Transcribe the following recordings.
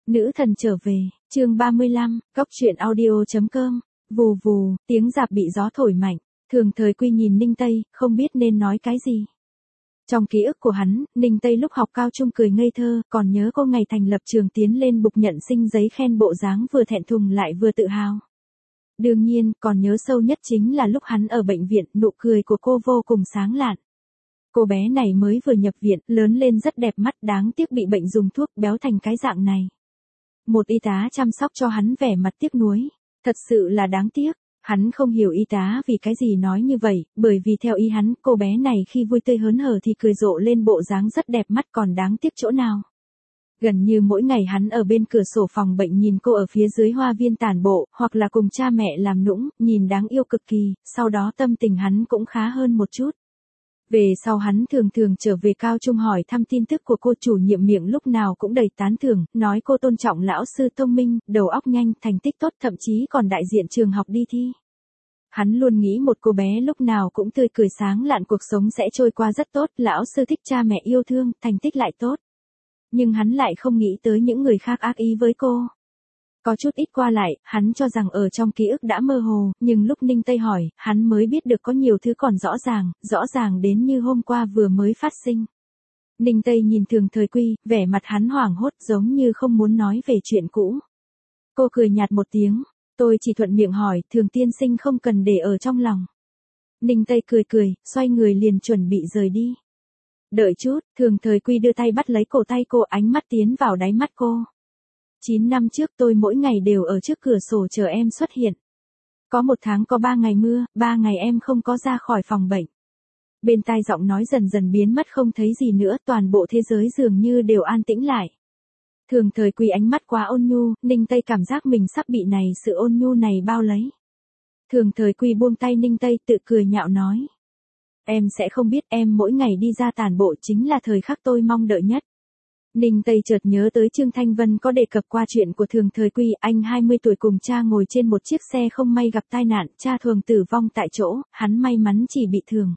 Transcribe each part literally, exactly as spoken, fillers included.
Nữ thần trở về, chương ba mươi lăm, góc truyện audio chấm com, vù vù, tiếng rạp bị gió thổi mạnh, Thường Thời Quy nhìn Ninh Tây, không biết nên nói cái gì. Trong ký ức của hắn, Ninh Tây lúc học cao trung cười ngây thơ, còn nhớ cô ngày thành lập trường tiến lên bục nhận sinh giấy khen bộ dáng vừa thẹn thùng lại vừa tự hào. Đương nhiên, còn nhớ sâu nhất chính là lúc hắn ở bệnh viện, nụ cười của cô vô cùng sáng lạn. Cô bé này mới vừa nhập viện, lớn lên rất đẹp mắt, đáng tiếc bị bệnh dùng thuốc béo thành cái dạng này. Một y tá chăm sóc cho hắn vẻ mặt tiếc nuối. Thật sự là đáng tiếc. Hắn không hiểu y tá vì cái gì nói như vậy, bởi vì theo ý hắn, cô bé này khi vui tươi hớn hở thì cười rộ lên bộ dáng rất đẹp mắt, còn đáng tiếc chỗ nào. Gần như mỗi ngày hắn ở bên cửa sổ phòng bệnh nhìn cô ở phía dưới hoa viên tản bộ, hoặc là cùng cha mẹ làm nũng, nhìn đáng yêu cực kỳ, sau đó tâm tình hắn cũng khá hơn một chút. Về sau hắn thường thường trở về cao trung hỏi thăm tin tức của cô, chủ nhiệm miệng lúc nào cũng đầy tán thưởng, nói cô tôn trọng lão sư thông minh, đầu óc nhanh, thành tích tốt, thậm chí còn đại diện trường học đi thi. Hắn luôn nghĩ một cô bé lúc nào cũng tươi cười sáng lạn, cuộc sống sẽ trôi qua rất tốt, lão sư thích, cha mẹ yêu thương, thành tích lại tốt. Nhưng hắn lại không nghĩ tới những người khác ác ý với cô. Có chút ít qua lại, hắn cho rằng ở trong ký ức đã mơ hồ, nhưng lúc Ninh Tây hỏi, hắn mới biết được có nhiều thứ còn rõ ràng, rõ ràng đến như hôm qua vừa mới phát sinh. Ninh Tây nhìn Thường Thời Quy, vẻ mặt hắn hoảng hốt giống như không muốn nói về chuyện cũ. Cô cười nhạt một tiếng, tôi chỉ thuận miệng hỏi, Thường tiên sinh không cần để ở trong lòng. Ninh Tây cười cười, xoay người liền chuẩn bị rời đi. Đợi chút, Thường Thời Quy đưa tay bắt lấy cổ tay cô, ánh mắt tiến vào đáy mắt cô. chín năm trước tôi mỗi ngày đều ở trước cửa sổ chờ em xuất hiện. Có một tháng có ba ngày mưa, ba ngày em không có ra khỏi phòng bệnh. Bên tai giọng nói dần dần biến mất không thấy gì nữa, toàn bộ thế giới dường như đều an tĩnh lại. Thường Thời Quy ánh mắt quá ôn nhu, Ninh Tây cảm giác mình sắp bị này sự ôn nhu này bao lấy. Thường Thời Quy buông tay Ninh Tây, tự cười nhạo nói. Em sẽ không biết, em mỗi ngày đi ra tản bộ chính là thời khắc tôi mong đợi nhất. Ninh Tây chợt nhớ tới Trương Thanh Vân có đề cập qua chuyện của Thường Thời Quy, anh hai mươi tuổi cùng cha ngồi trên một chiếc xe không may gặp tai nạn, cha Thường tử vong tại chỗ, hắn may mắn chỉ bị thương.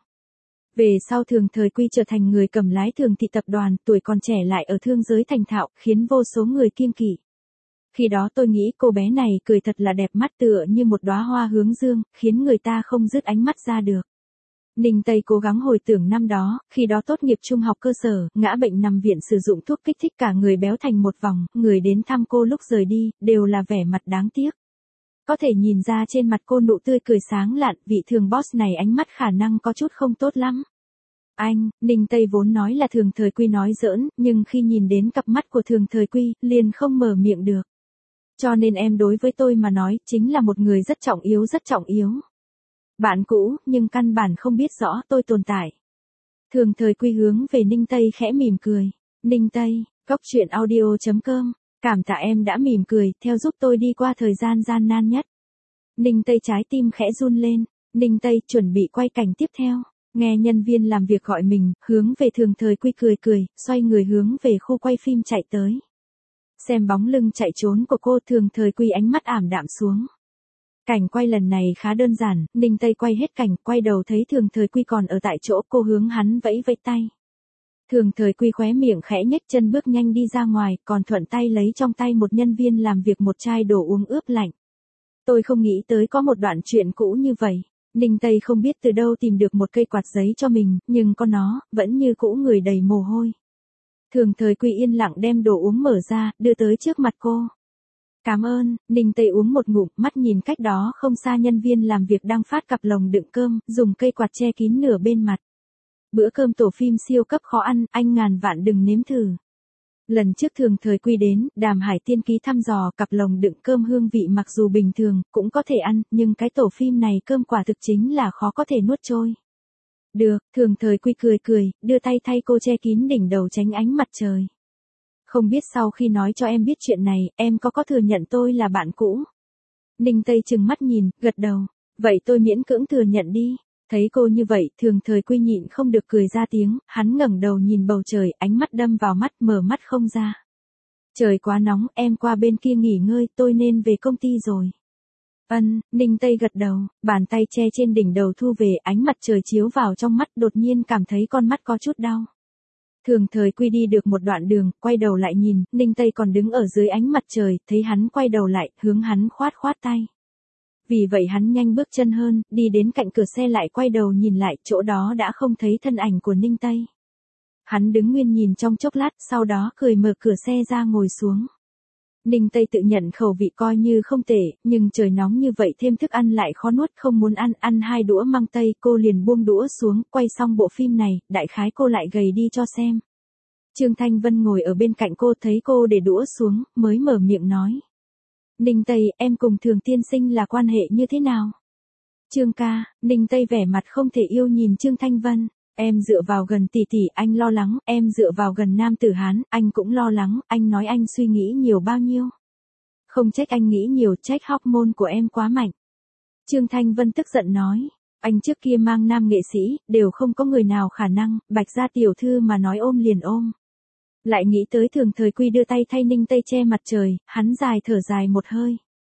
Về sau Thường Thời Quy trở thành người cầm lái Thường thị tập đoàn, tuổi còn trẻ lại ở thương giới thành thạo, khiến vô số người kiêng kỵ. Khi đó tôi nghĩ cô bé này cười thật là đẹp mắt, tựa như một đóa hoa hướng dương, khiến người ta không dứt ánh mắt ra được. Ninh Tây cố gắng hồi tưởng năm đó, khi đó tốt nghiệp trung học cơ sở, ngã bệnh nằm viện sử dụng thuốc kích thích cả người béo thành một vòng, người đến thăm cô lúc rời đi, đều là vẻ mặt đáng tiếc. Có thể nhìn ra trên mặt cô nụ tươi cười sáng lạn, vị Thường boss này ánh mắt khả năng có chút không tốt lắm. Anh, Ninh Tây vốn nói là Thường Thời Quy nói giỡn, nhưng khi nhìn đến cặp mắt của Thường Thời Quy, liền không mở miệng được. Cho nên em đối với tôi mà nói, chính là một người rất trọng yếu rất trọng yếu. Bạn cũ, nhưng căn bản không biết rõ tôi tồn tại. Thường Thời Quy hướng về Ninh Tây khẽ mỉm cười. Ninh Tây, góc truyện audio chấm com, cảm tạ em đã mỉm cười, theo giúp tôi đi qua thời gian gian nan nhất. Ninh Tây trái tim khẽ run lên. Ninh Tây chuẩn bị quay cảnh tiếp theo. Nghe nhân viên làm việc gọi mình, hướng về Thường Thời Quy cười cười, xoay người hướng về khu quay phim chạy tới. Xem bóng lưng chạy trốn của cô, Thường Thời Quy ánh mắt ảm đạm xuống. Cảnh quay lần này khá đơn giản, Ninh Tây quay hết cảnh, quay đầu thấy Thường Thời Quy còn ở tại chỗ, cô hướng hắn vẫy vẫy tay. Thường Thời Quy khóe miệng khẽ nhếch, chân bước nhanh đi ra ngoài, còn thuận tay lấy trong tay một nhân viên làm việc một chai đồ uống ướp lạnh. Tôi không nghĩ tới có một đoạn chuyện cũ như vậy. Ninh Tây không biết từ đâu tìm được một cây quạt giấy cho mình, nhưng con nó, vẫn như cũ người đầy mồ hôi. Thường Thời Quy yên lặng đem đồ uống mở ra, đưa tới trước mặt cô. Cảm ơn, Ninh Tây uống một ngụm, mắt nhìn cách đó không xa nhân viên làm việc đang phát cặp lồng đựng cơm, dùng cây quạt che kín nửa bên mặt. Bữa cơm tổ phim siêu cấp khó ăn, anh ngàn vạn đừng nếm thử. Lần trước Thường Thời Quy đến, Đàm Hải Tiên ký thăm dò cặp lồng đựng cơm hương vị mặc dù bình thường, cũng có thể ăn, nhưng cái tổ phim này cơm quả thực chính là khó có thể nuốt trôi. Được, Thường Thời Quy cười cười, đưa tay thay cô che kín đỉnh đầu tránh ánh mặt trời. Không biết sau khi nói cho em biết chuyện này, em có có thừa nhận tôi là bạn cũ? Ninh Tây trừng mắt nhìn, gật đầu. Vậy tôi miễn cưỡng thừa nhận đi. Thấy cô như vậy, Thường Thời Quy nhịn không được cười ra tiếng, hắn ngẩng đầu nhìn bầu trời, ánh mắt đâm vào mắt, mở mắt không ra. Trời quá nóng, em qua bên kia nghỉ ngơi, tôi nên về công ty rồi. Ân, Ninh Tây gật đầu, bàn tay che trên đỉnh đầu thu về, ánh mặt trời chiếu vào trong mắt, đột nhiên cảm thấy con mắt có chút đau. Thường Thời Quy đi được một đoạn đường, quay đầu lại nhìn, Ninh Tây còn đứng ở dưới ánh mặt trời, thấy hắn quay đầu lại, hướng hắn khoát khoát tay. Vì vậy hắn nhanh bước chân hơn, đi đến cạnh cửa xe lại quay đầu nhìn lại, chỗ đó đã không thấy thân ảnh của Ninh Tây. Hắn đứng nguyên nhìn trong chốc lát, sau đó cười mở cửa xe ra ngồi xuống. Ninh Tây tự nhận khẩu vị coi như không tệ, nhưng trời nóng như vậy thêm thức ăn lại khó nuốt, không muốn ăn, ăn hai đũa măng tây, cô liền buông đũa xuống, quay xong bộ phim này, đại khái cô lại gầy đi cho xem. Trương Thanh Vân ngồi ở bên cạnh cô, thấy cô để đũa xuống, mới mở miệng nói. Ninh Tây, em cùng Thường tiên sinh là quan hệ như thế nào? Trương ca, Ninh Tây vẻ mặt không thể yêu nhìn Trương Thanh Vân. Em dựa vào gần tỷ tỷ, anh lo lắng, em dựa vào gần nam tử Hán, anh cũng lo lắng, anh nói anh suy nghĩ nhiều bao nhiêu. Không trách anh nghĩ nhiều, trách hormone của em quá mạnh. Trương Thanh Vân tức giận nói, anh trước kia mang nam nghệ sĩ, đều không có người nào khả năng, Bạch gia tiểu thư mà nói ôm liền ôm. Lại nghĩ tới Thường Thời Quy đưa tay thay Ninh Tây che mặt trời, hắn dài thở dài một hơi.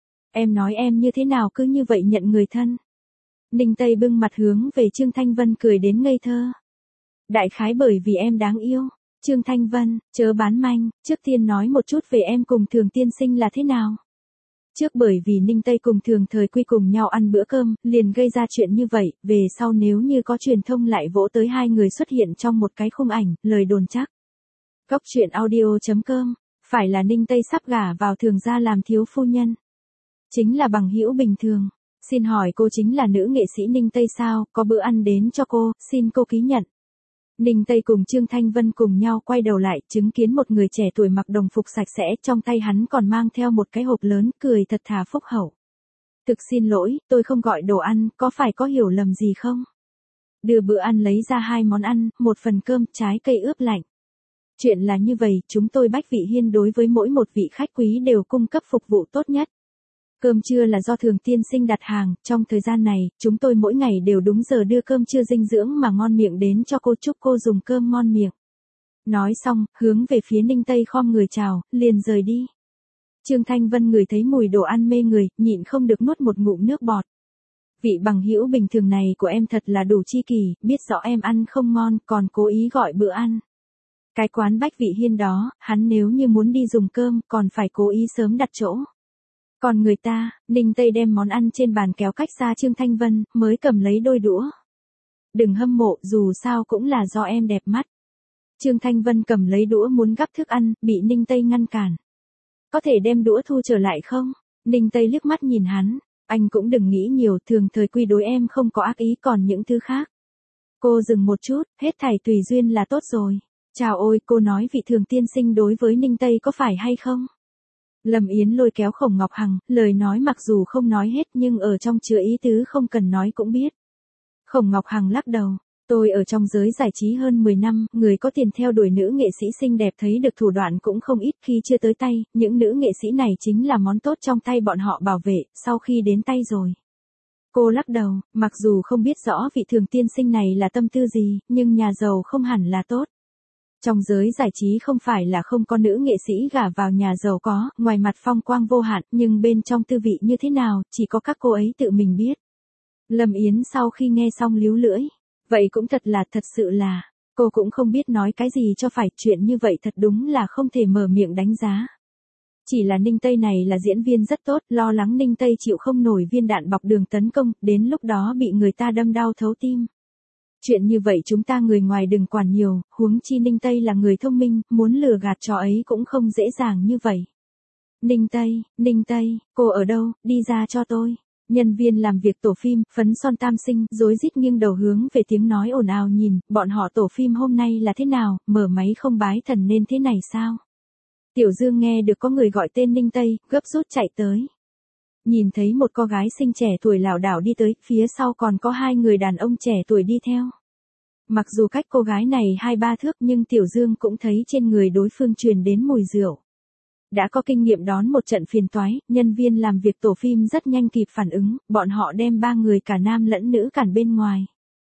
Em nói em như thế nào cứ như vậy nhận người thân. Ninh Tây bưng mặt hướng về Trương Thanh Vân cười đến ngây thơ. Đại khái bởi vì em đáng yêu. Trương Thanh Vân, chớ bán manh, trước tiên nói một chút về em cùng Thường tiên sinh là thế nào. Trước bởi vì Ninh Tây cùng Thường Thời Quy cùng nhau ăn bữa cơm, liền gây ra chuyện như vậy, về sau nếu như có truyền thông lại vỗ tới hai người xuất hiện trong một cái khung ảnh, lời đồn chắc. Cóc truyện audio chấm com, phải là Ninh Tây sắp gả vào Thường gia làm thiếu phu nhân. Chính là bằng hữu bình thường. Xin hỏi cô chính là nữ nghệ sĩ Ninh Tây sao, có bữa ăn đến cho cô, xin cô ký nhận. Ninh Tây cùng Trương Thanh Vân cùng nhau quay đầu lại, chứng kiến một người trẻ tuổi mặc đồng phục sạch sẽ, trong tay hắn còn mang theo một cái hộp lớn, cười thật thà phúc hậu. Thực xin lỗi, tôi không gọi đồ ăn, có phải có hiểu lầm gì không? Đưa bữa ăn lấy ra hai món ăn, một phần cơm, trái cây ướp lạnh. Chuyện là như vậy, chúng tôi Bách Vị Hiên đối với mỗi một vị khách quý đều cung cấp phục vụ tốt nhất. Cơm trưa là do Thường tiên sinh đặt hàng, trong thời gian này, chúng tôi mỗi ngày đều đúng giờ đưa cơm trưa dinh dưỡng mà ngon miệng đến cho cô, chúc cô dùng cơm ngon miệng. Nói xong, hướng về phía Ninh Tây khom người chào, liền rời đi. Trương Thanh Vân ngửi thấy mùi đồ ăn mê người, nhịn không được nuốt một ngụm nước bọt. Vị bằng hữu bình thường này của em thật là đủ chi kỷ, biết rõ em ăn không ngon, còn cố ý gọi bữa ăn. Cái quán Bách Vị Hiên đó, hắn nếu như muốn đi dùng cơm, còn phải cố ý sớm đặt chỗ. Còn người ta, Ninh Tây đem món ăn trên bàn kéo cách xa Trương Thanh Vân, mới cầm lấy đôi đũa. Đừng hâm mộ, dù sao cũng là do em đẹp mắt. Trương Thanh Vân cầm lấy đũa muốn gắp thức ăn, bị Ninh Tây ngăn cản. Có thể đem đũa thu trở lại không? Ninh Tây liếc mắt nhìn hắn, anh cũng đừng nghĩ nhiều, Thường Thời Quy đối em không có ác ý, còn những thứ khác. Cô dừng một chút, hết thảy tùy duyên là tốt rồi. Chào ôi, cô nói vị Thường tiên sinh đối với Ninh Tây có phải hay không? Lâm Yến lôi kéo Khổng Ngọc Hằng, lời nói mặc dù không nói hết nhưng ở trong chứa ý tứ không cần nói cũng biết. Khổng Ngọc Hằng lắc đầu, tôi ở trong giới giải trí hơn mười năm, người có tiền theo đuổi nữ nghệ sĩ xinh đẹp thấy được thủ đoạn cũng không ít, khi chưa tới tay, những nữ nghệ sĩ này chính là món tốt trong tay bọn họ bảo vệ, sau khi đến tay rồi. Cô lắc đầu, mặc dù không biết rõ vị Thường tiên sinh này là tâm tư gì, nhưng nhà giàu không hẳn là tốt. Trong giới giải trí không phải là không có nữ nghệ sĩ gả vào nhà giàu có, ngoài mặt phong quang vô hạn, nhưng bên trong tư vị như thế nào, chỉ có các cô ấy tự mình biết. Lâm Yến sau khi nghe xong líu lưỡi, vậy cũng thật là, thật sự là, cô cũng không biết nói cái gì cho phải, chuyện như vậy thật đúng là không thể mở miệng đánh giá. Chỉ là Ninh Tây này là diễn viên rất tốt, lo lắng Ninh Tây chịu không nổi viên đạn bọc đường tấn công, đến lúc đó bị người ta đâm đau thấu tim. Chuyện như vậy chúng ta người ngoài đừng quản nhiều, huống chi Ninh Tây là người thông minh, muốn lừa gạt cho ấy cũng không dễ dàng như vậy. Ninh Tây, Ninh Tây, cô ở đâu, đi ra cho tôi. Nhân viên làm việc tổ phim, phấn son tam sinh, rối rít nghiêng đầu hướng về tiếng nói ồn ào nhìn, bọn họ tổ phim hôm nay là thế nào, mở máy không bái thần nên thế này sao? Tiểu Dương nghe được có người gọi tên Ninh Tây, gấp rút chạy tới. Nhìn thấy một cô gái xinh trẻ tuổi lảo đảo đi tới, phía sau còn có hai người đàn ông trẻ tuổi đi theo. Mặc dù cách cô gái này hai ba thước nhưng Tiểu Dương cũng thấy trên người đối phương truyền đến mùi rượu. Đã có kinh nghiệm đón một trận phiền toái, nhân viên làm việc tổ phim rất nhanh kịp phản ứng, bọn họ đem ba người cả nam lẫn nữ cản bên ngoài.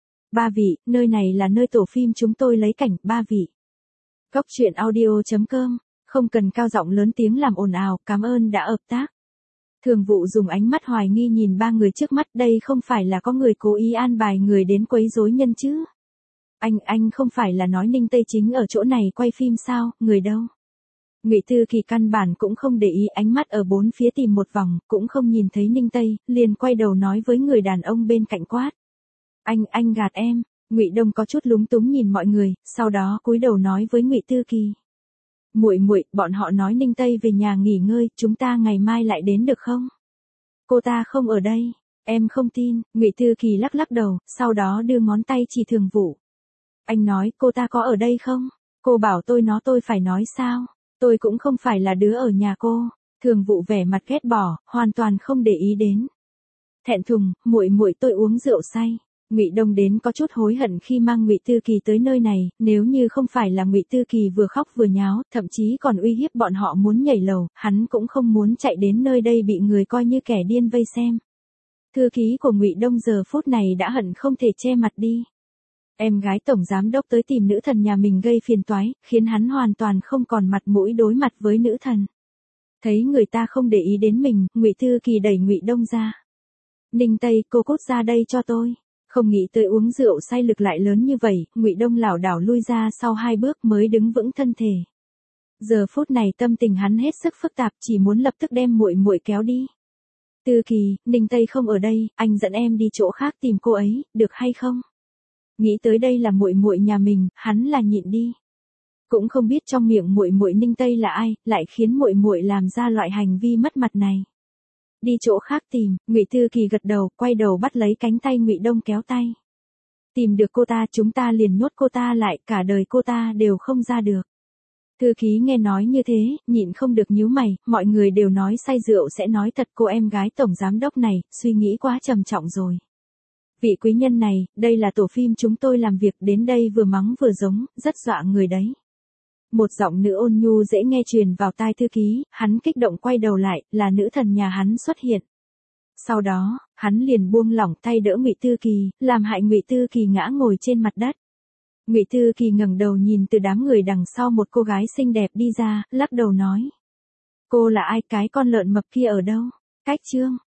Ba vị, nơi này là nơi tổ phim chúng tôi lấy cảnh, ba vị. Cóc truyện audio chấm com, không cần cao giọng lớn tiếng làm ồn ào, cảm ơn đã hợp tác. Thường vụ dùng ánh mắt hoài nghi nhìn ba người trước mắt, đây không phải là có người cố ý an bài người đến quấy rối nhân chứ. Anh, anh không phải là nói Ninh Tây chính ở chỗ này quay phim sao, người đâu? Ngụy Tư Kỳ căn bản cũng không để ý, ánh mắt ở bốn phía tìm một vòng, cũng không nhìn thấy Ninh Tây, liền quay đầu nói với người đàn ông bên cạnh quát. Anh, anh gạt em. Ngụy Đông có chút lúng túng nhìn mọi người, sau đó cúi đầu nói với Ngụy Tư Kỳ. Muội muội, bọn họ nói Ninh Tây về nhà nghỉ ngơi, chúng ta ngày mai lại đến được không? Cô ta không ở đây. Em không tin. Ngụy Tư Kỳ lắc lắc đầu, sau đó đưa ngón tay chỉ Thường Vũ. Anh nói, cô ta có ở đây không? Cô bảo tôi nó tôi phải nói sao? Tôi cũng không phải là đứa ở nhà cô. Thường Vũ vẻ mặt ghét bỏ, hoàn toàn không để ý đến. Thẹn thùng, muội muội tôi uống rượu say. Ngụy Đông đến có chút hối hận khi mang Ngụy Tư Kỳ tới nơi này, nếu như không phải là Ngụy Tư Kỳ vừa khóc vừa nháo, thậm chí còn uy hiếp bọn họ muốn nhảy lầu, hắn cũng không muốn chạy đến nơi đây bị người coi như kẻ điên vây xem. Thư ký của Ngụy Đông giờ phút này đã hận không thể che mặt đi. Em gái tổng giám đốc tới tìm nữ thần nhà mình gây phiền toái, khiến hắn hoàn toàn không còn mặt mũi đối mặt với nữ thần. Thấy người ta không để ý đến mình, Ngụy Tư Kỳ đẩy Ngụy Đông ra. Ninh Tây, cô cút ra đây cho tôi. Không nghĩ tới uống rượu say lực lại lớn như vậy, Ngụy Đông lảo đảo lui ra sau hai bước mới đứng vững thân thể. Giờ phút này tâm tình hắn hết sức phức tạp, chỉ muốn lập tức đem muội muội kéo đi. Tư Kỳ, Ninh Tây không ở đây, anh dẫn em đi chỗ khác tìm cô ấy, được hay không? Nghĩ tới đây là muội muội nhà mình, hắn là nhịn đi. Cũng không biết trong miệng muội muội Ninh Tây là ai, lại khiến muội muội làm ra loại hành vi mất mặt này. Đi chỗ khác tìm. Ngụy Tư Kỳ gật đầu, quay đầu bắt lấy cánh tay Ngụy Đông kéo tay. Tìm được cô ta, chúng ta liền nhốt cô ta lại, cả đời cô ta đều không ra được. Thư ký nghe nói như thế, nhịn không được nhíu mày, mọi người đều nói say rượu sẽ nói thật, cô em gái tổng giám đốc này, suy nghĩ quá trầm trọng rồi. Vị quý nhân này, đây là tổ phim chúng tôi làm việc, đến đây vừa mắng vừa giống, rất dọa người đấy. Một giọng nữ ôn nhu dễ nghe truyền vào tai thư ký, hắn kích động quay đầu lại, là nữ thần nhà hắn xuất hiện. Sau đó, hắn liền buông lỏng tay đỡ Ngụy Tư Kỳ, làm hại Ngụy Tư Kỳ ngã ngồi trên mặt đất. Ngụy Tư Kỳ ngẩng đầu nhìn từ đám người đằng sau một cô gái xinh đẹp đi ra, lắc đầu nói. Cô là ai, cái con lợn mập kia ở đâu? Cách chương.